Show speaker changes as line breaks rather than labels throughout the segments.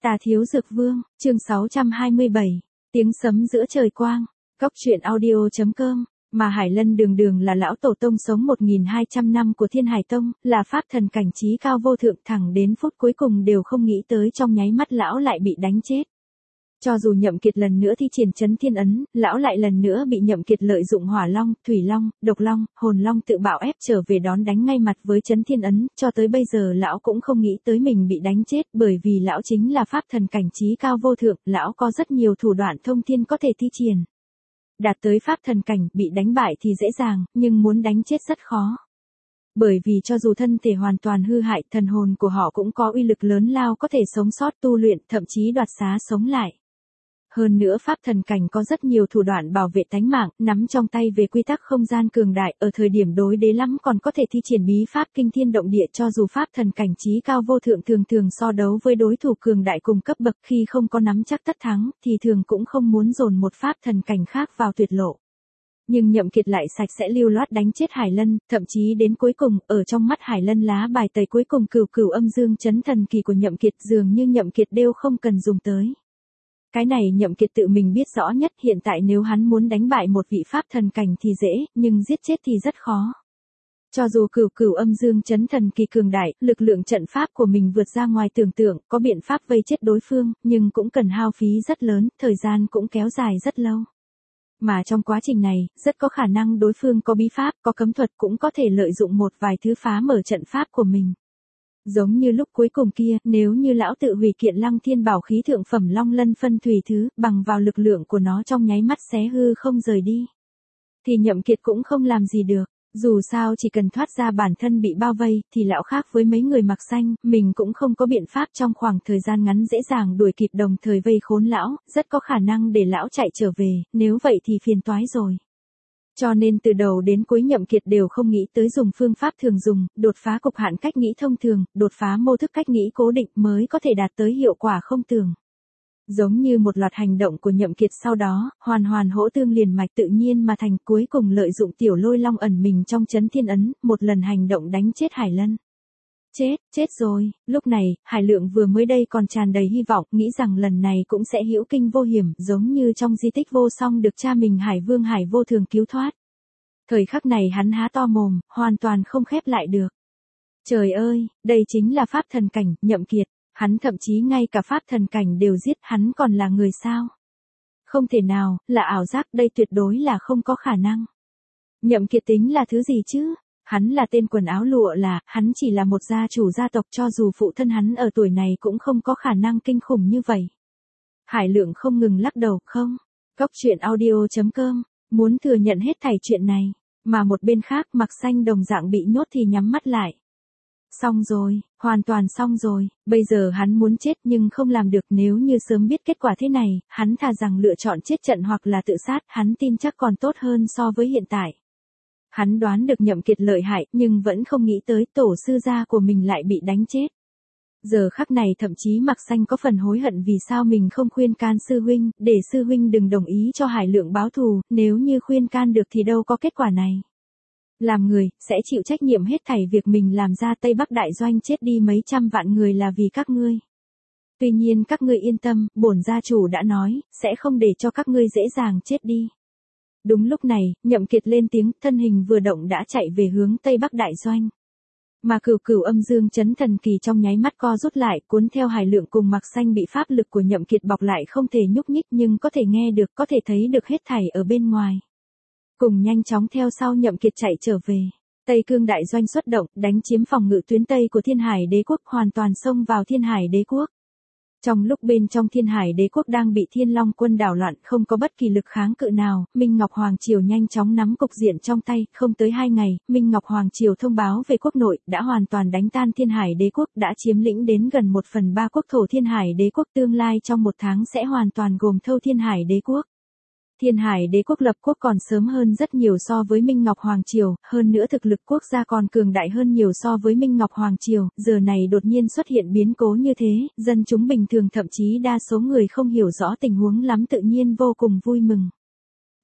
Tà Thiếu Dược Vương, chương 627, tiếng sấm giữa trời quang, Cóc truyện audio.com, mà Hải Lân đường đường là lão tổ tông sống 1200 năm của Thiên Hải Tông, là pháp thần cảnh trí cao vô thượng, thẳng đến phút cuối cùng đều không nghĩ tới trong nháy mắt lão lại bị đánh chết. Cho dù Nhậm Kiệt lần nữa thi triển Chấn Thiên Ấn, lão lại lần nữa bị Nhậm Kiệt lợi dụng Hỏa Long, Thủy Long, Độc Long, Hồn Long tự bạo ép trở về đón đánh ngay mặt với Chấn Thiên Ấn, cho tới bây giờ lão cũng không nghĩ tới mình bị đánh chết, bởi vì lão chính là pháp thần cảnh trí cao vô thượng, lão có rất nhiều thủ đoạn thông thiên có thể thi triển. Đạt tới pháp thần cảnh, bị đánh bại thì dễ dàng, nhưng muốn đánh chết rất khó. Bởi vì cho dù thân thể hoàn toàn hư hại, thần hồn của họ cũng có uy lực lớn lao, có thể sống sót tu luyện, thậm chí đoạt xá sống lại. Hơn nữa pháp thần cảnh có rất nhiều thủ đoạn bảo vệ tánh mạng, nắm trong tay về quy tắc không gian cường đại, ở thời điểm đối đế lắm còn có thể thi triển bí pháp kinh thiên động địa. Cho dù pháp thần cảnh trí cao vô thượng thường thường so đấu với đối thủ cường đại cùng cấp bậc, khi không có nắm chắc tất thắng, thì thường cũng không muốn dồn một pháp thần cảnh khác vào tuyệt lộ. Nhưng Nhậm Kiệt lại sạch sẽ lưu loát đánh chết Hải Lân, thậm chí đến cuối cùng, ở trong mắt Hải Lân lá bài tẩy cuối cùng cửu âm dương chấn thần kỳ của Nhậm Kiệt dường như Nhậm Kiệt đều không cần dùng tới. Cái này Nhậm Kiệt tự mình biết rõ nhất, hiện tại nếu hắn muốn đánh bại một vị pháp thần cảnh thì dễ, nhưng giết chết thì rất khó. Cho dù cửu âm dương chấn thần kỳ cường đại, lực lượng trận pháp của mình vượt ra ngoài tưởng tượng, có biện pháp vây chết đối phương, nhưng cũng cần hao phí rất lớn, thời gian cũng kéo dài rất lâu. Mà trong quá trình này, rất có khả năng đối phương có bí pháp, có cấm thuật, cũng có thể lợi dụng một vài thứ phá mở trận pháp của mình. Giống như lúc cuối cùng kia, nếu như lão tự hủy kiện Lăng Thiên bảo khí thượng phẩm Long Lân phân thủy thứ, bằng vào lực lượng của nó trong nháy mắt xé hư không rời đi, thì Nhậm Kiệt cũng không làm gì được. Dù sao chỉ cần thoát ra bản thân bị bao vây, thì lão khác với mấy người mặc xanh, mình cũng không có biện pháp trong khoảng thời gian ngắn dễ dàng đuổi kịp đồng thời vây khốn lão, rất có khả năng để lão chạy trở về, nếu vậy thì phiền toái rồi. Cho nên từ đầu đến cuối Nhậm Kiệt đều không nghĩ tới dùng phương pháp thường dùng, đột phá cục hạn cách nghĩ thông thường, đột phá mô thức cách nghĩ cố định mới có thể đạt tới hiệu quả không tưởng. Giống như một loạt hành động của Nhậm Kiệt sau đó, hoàn hỗ tương liền mạch tự nhiên mà thành, cuối cùng lợi dụng tiểu lôi long ẩn mình trong Chấn Thiên Ấn, một lần hành động đánh chết Hải Lân. Chết rồi, lúc này, Hải Lượng vừa mới đây còn tràn đầy hy vọng, nghĩ rằng lần này cũng sẽ hữu kinh vô hiểm, giống như trong di tích vô song được cha mình Hải Vương Hải Vô Thường cứu thoát. Thời khắc này hắn há to mồm, hoàn toàn không khép lại được. Trời ơi, đây chính là pháp thần cảnh, Nhậm Kiệt, hắn thậm chí ngay cả pháp thần cảnh đều giết, hắn còn là người sao? Không thể nào, là ảo giác, đây tuyệt đối là không có khả năng. Nhậm Kiệt tính là thứ gì chứ? Hắn là tên quần áo lụa là, hắn chỉ là một gia chủ gia tộc, cho dù phụ thân hắn ở tuổi này cũng không có khả năng kinh khủng như vậy. Hải Lượng không ngừng lắc đầu, không. Cóc truyện audio.com, muốn thừa nhận hết thảy chuyện này, mà một bên khác mặc xanh đồng dạng bị nhốt thì nhắm mắt lại. Xong rồi, hoàn toàn xong rồi, bây giờ hắn muốn chết nhưng không làm được, nếu như sớm biết kết quả thế này, hắn thà rằng lựa chọn chết trận hoặc là tự sát, hắn tin chắc còn tốt hơn so với hiện tại. Hắn đoán được Nhậm Kiệt lợi hại, nhưng vẫn không nghĩ tới tổ sư gia của mình lại bị đánh chết. Giờ khắc này thậm chí Mặc Xanh có phần hối hận vì sao mình không khuyên can sư huynh, để sư huynh đừng đồng ý cho Hải Lượng báo thù, nếu như khuyên can được thì đâu có kết quả này. Làm người, sẽ chịu trách nhiệm hết thảy việc mình làm ra. Tây Bắc Đại Doanh chết đi mấy trăm vạn người là vì các ngươi. Tuy nhiên các ngươi yên tâm, bổn gia chủ đã nói, sẽ không để cho các ngươi dễ dàng chết đi. Đúng lúc này, Nhậm Kiệt lên tiếng, thân hình vừa động đã chạy về hướng Tây Bắc Đại Doanh. Mà cửu âm dương chấn thần kỳ trong nháy mắt co rút lại, cuốn theo Hải Lượng cùng Mặc Xanh bị pháp lực của Nhậm Kiệt bọc lại không thể nhúc nhích, nhưng có thể nghe được, có thể thấy được hết thảy ở bên ngoài. Cùng nhanh chóng theo sau Nhậm Kiệt chạy trở về. Tây Cương Đại Doanh xuất động, đánh chiếm phòng ngự tuyến Tây của Thiên Hải Đế Quốc, hoàn toàn xông vào Thiên Hải Đế Quốc. Trong lúc bên trong Thiên Hải Đế Quốc đang bị Thiên Long quân đảo loạn, không có bất kỳ lực kháng cự nào, Minh Ngọc Hoàng Triều nhanh chóng nắm cục diện trong tay, không tới 2 ngày, Minh Ngọc Hoàng Triều thông báo về quốc nội, đã hoàn toàn đánh tan Thiên Hải Đế Quốc, đã chiếm lĩnh đến gần 1/3 quốc thổ Thiên Hải Đế Quốc, tương lai trong 1 tháng sẽ hoàn toàn gồm thâu Thiên Hải Đế Quốc. Thiên Hải Đế Quốc lập quốc còn sớm hơn rất nhiều so với Minh Ngọc Hoàng Triều, hơn nữa thực lực quốc gia còn cường đại hơn nhiều so với Minh Ngọc Hoàng Triều, giờ này đột nhiên xuất hiện biến cố như thế, dân chúng bình thường thậm chí đa số người không hiểu rõ tình huống lắm tự nhiên vô cùng vui mừng.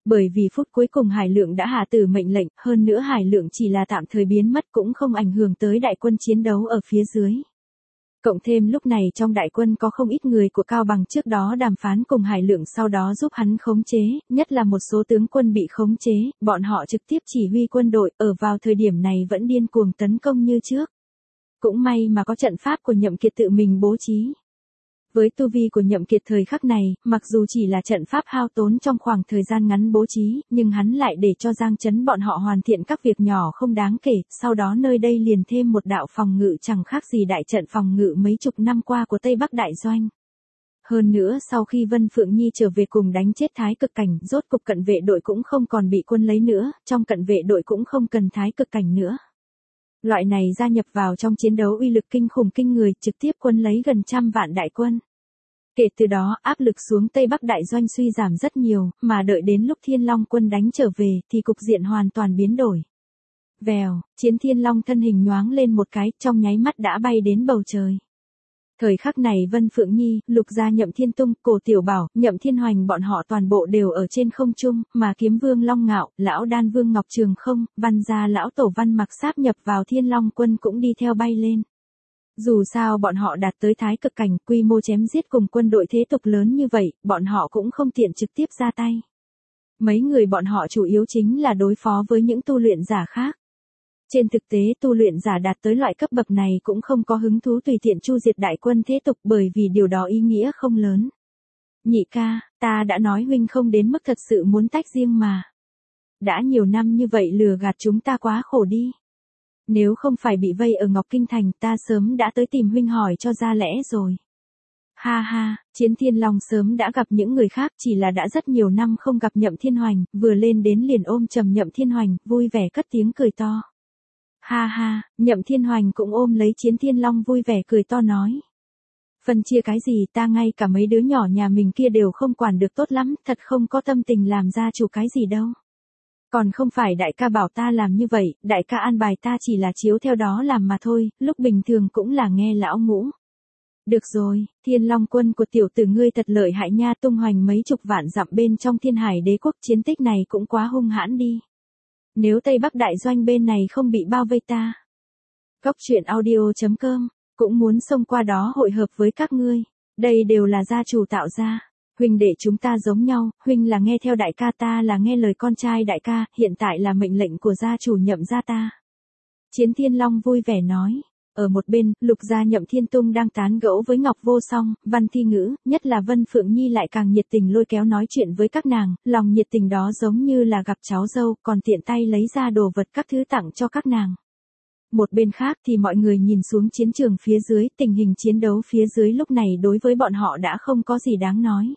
Bởi vì phút cuối cùng Hải Lượng đã hạ tử mệnh lệnh, hơn nữa Hải Lượng chỉ là tạm thời biến mất cũng không ảnh hưởng tới đại quân chiến đấu ở phía dưới. Cộng thêm lúc này trong đại quân có không ít người của Cao Bằng trước đó đàm phán cùng Hải Lượng sau đó giúp hắn khống chế, nhất là một số tướng quân bị khống chế, bọn họ trực tiếp chỉ huy quân đội, ở vào thời điểm này vẫn điên cuồng tấn công như trước. Cũng may mà có trận pháp của Nhậm Kiệt tự mình bố trí. Với tu vi của Nhậm Kiệt thời khắc này, mặc dù chỉ là trận pháp hao tốn trong khoảng thời gian ngắn bố trí, nhưng hắn lại để cho Giang Chấn bọn họ hoàn thiện các việc nhỏ không đáng kể, sau đó nơi đây liền thêm một đạo phòng ngự chẳng khác gì đại trận phòng ngự mấy chục năm qua của Tây Bắc Đại Doanh. Hơn nữa sau khi Vân Phượng Nhi trở về cùng đánh chết Thái Cực Cảnh, rốt cục cận vệ đội cũng không còn bị quân lấy nữa, trong cận vệ đội cũng không cần Thái Cực Cảnh nữa. Loại này gia nhập vào trong chiến đấu uy lực kinh khủng kinh người, trực tiếp quân lấy gần 100 vạn đại quân. Kể từ đó, áp lực xuống Tây Bắc Đại Doanh suy giảm rất nhiều, mà đợi đến lúc Thiên Long quân đánh trở về, thì cục diện hoàn toàn biến đổi. Vèo, Chiến Thiên Long thân hình nhoáng lên một cái, trong nháy mắt đã bay đến bầu trời. Thời khắc này Vân Phượng Nhi, Lục Gia Nhậm Thiên Tung, Cổ Tiểu Bảo, Nhậm Thiên Hoành bọn họ toàn bộ đều ở trên không trung, mà Kiếm Vương Long Ngạo, Lão Đan Vương Ngọc Trường Không, Văn Gia Lão Tổ Văn Mặc sáp nhập vào Thiên Long quân cũng đi theo bay lên. Dù sao bọn họ đạt tới Thái Cực Cảnh, quy mô chém giết cùng quân đội thế tục lớn như vậy, bọn họ cũng không tiện trực tiếp ra tay. Mấy người bọn họ chủ yếu chính là đối phó với những tu luyện giả khác. Trên thực tế tu luyện giả đạt tới loại cấp bậc này cũng không có hứng thú tùy tiện chu diệt đại quân thế tục bởi vì điều đó ý nghĩa không lớn. Nhị ca, ta đã nói huynh không đến mức thật sự muốn tách riêng mà. Đã nhiều năm như vậy lừa gạt chúng ta quá khổ đi. Nếu không phải bị vây ở Ngọc Kinh Thành ta sớm đã tới tìm huynh hỏi cho ra lẽ rồi. Ha ha, Chiến Thiên Long sớm đã gặp những người khác chỉ là đã rất nhiều năm không gặp Nhậm Thiên Hoành, vừa lên đến liền ôm chầm Nhậm Thiên Hoành, vui vẻ cất tiếng cười to. Ha ha, Nhậm Thiên Hoành cũng ôm lấy Chiến Thiên Long vui vẻ cười to nói. Phân chia cái gì ta ngay cả mấy đứa nhỏ nhà mình kia đều không quản được tốt lắm, thật không có tâm tình làm gia chủ cái gì đâu. Còn không phải đại ca bảo ta làm như vậy, đại ca an bài ta chỉ là chiếu theo đó làm mà thôi, lúc bình thường cũng là nghe lão ngũ. Được rồi, Thiên Long quân của tiểu tử ngươi thật lợi hại nha, tung hoành mấy chục vạn dặm bên trong Thiên Hải Đế quốc, chiến tích này cũng quá hung hãn đi. Nếu Tây Bắc Đại Doanh bên này không bị bao vây ta. Cóc truyện audio.com, cũng muốn xông qua đó hội hợp với các ngươi. Đây đều là gia chủ tạo ra. Huynh đệ chúng ta giống nhau, huynh là nghe theo đại ca, ta là nghe lời con trai đại ca, hiện tại là mệnh lệnh của gia chủ Nhậm gia ta. Chiến Thiên Long vui vẻ nói. Ở một bên, Lục Gia Nhậm Thiên Tung đang tán gẫu với Ngọc Vô Song, Văn Thi Ngữ, nhất là Vân Phượng Nhi lại càng nhiệt tình lôi kéo nói chuyện với các nàng, lòng nhiệt tình đó giống như là gặp cháu dâu, còn tiện tay lấy ra đồ vật các thứ tặng cho các nàng. Một bên khác thì mọi người nhìn xuống chiến trường phía dưới, tình hình chiến đấu phía dưới lúc này đối với bọn họ đã không có gì đáng nói.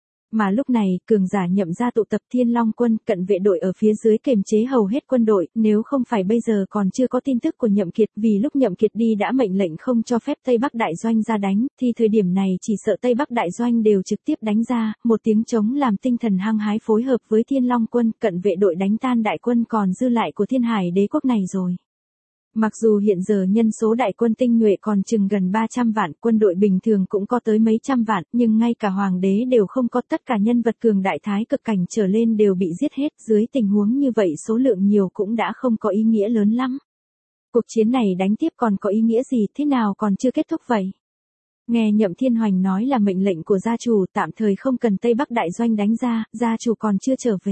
Mà lúc này, cường giả Nhậm gia tụ tập Thiên Long quân, cận vệ đội ở phía dưới kiềm chế hầu hết quân đội, nếu không phải bây giờ còn chưa có tin tức của Nhậm Kiệt, vì lúc Nhậm Kiệt đi đã mệnh lệnh không cho phép Tây Bắc Đại Doanh ra đánh, thì thời điểm này chỉ sợ Tây Bắc Đại Doanh đều trực tiếp đánh ra, một tiếng trống làm tinh thần hăng hái phối hợp với Thiên Long quân, cận vệ đội đánh tan đại quân còn dư lại của Thiên Hải Đế quốc này rồi. Mặc dù hiện giờ nhân số đại quân tinh nhuệ còn chừng gần 300 vạn, quân đội bình thường cũng có tới mấy trăm vạn, nhưng ngay cả hoàng đế đều không có, tất cả nhân vật cường đại Thái Cực Cảnh trở lên đều bị giết hết, dưới tình huống như vậy số lượng nhiều cũng đã không có ý nghĩa lớn lắm. Cuộc chiến này đánh tiếp còn có ý nghĩa gì, thế nào còn chưa kết thúc vậy? Nghe Nhậm Thiên Hoành nói là mệnh lệnh của gia chủ, tạm thời không cần Tây Bắc Đại Doanh đánh ra, gia chủ còn chưa trở về.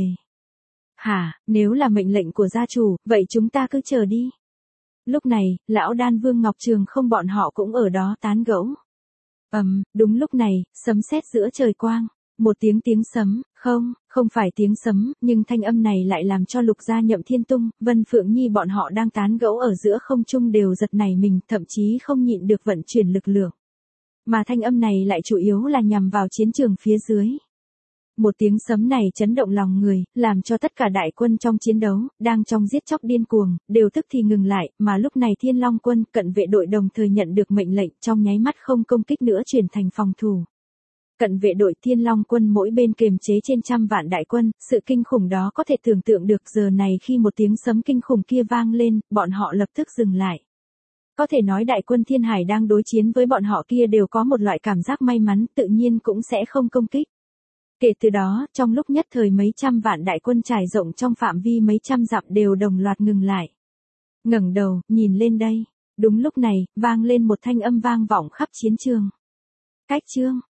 Hả, nếu là mệnh lệnh của gia chủ, vậy chúng ta cứ chờ đi. Lúc này, Lão Đan Vương Ngọc Trường Không bọn họ cũng ở đó tán gẫu. Đúng lúc này, sấm sét giữa trời quang. Một tiếng sấm, không phải tiếng sấm, nhưng thanh âm này lại làm cho Lục Gia Nhậm Thiên Tung, Vân Phượng Nhi bọn họ đang tán gẫu ở giữa không trung đều giật nảy mình, thậm chí không nhịn được vận chuyển lực lượng. Mà thanh âm này lại chủ yếu là nhằm vào chiến trường phía dưới. Một tiếng sấm này chấn động lòng người, làm cho tất cả đại quân trong chiến đấu, đang trong giết chóc điên cuồng, đều tức thì ngừng lại, mà lúc này Thiên Long quân, cận vệ đội đồng thời nhận được mệnh lệnh, trong nháy mắt không công kích nữa chuyển thành phòng thủ. Cận vệ đội Thiên Long quân mỗi bên kiềm chế trên 100 vạn đại quân, sự kinh khủng đó có thể tưởng tượng được. Giờ này khi một tiếng sấm kinh khủng kia vang lên, bọn họ lập tức dừng lại. Có thể nói đại quân Thiên Hải đang đối chiến với bọn họ kia đều có một loại cảm giác may mắn, tự nhiên cũng sẽ không công kích. Kể từ đó, trong lúc nhất thời mấy trăm vạn đại quân trải rộng trong phạm vi mấy trăm dặm đều đồng loạt ngừng lại. Ngẩng đầu, nhìn lên đây. Đúng lúc này, vang lên một thanh âm vang vọng khắp chiến trường. Cách chương,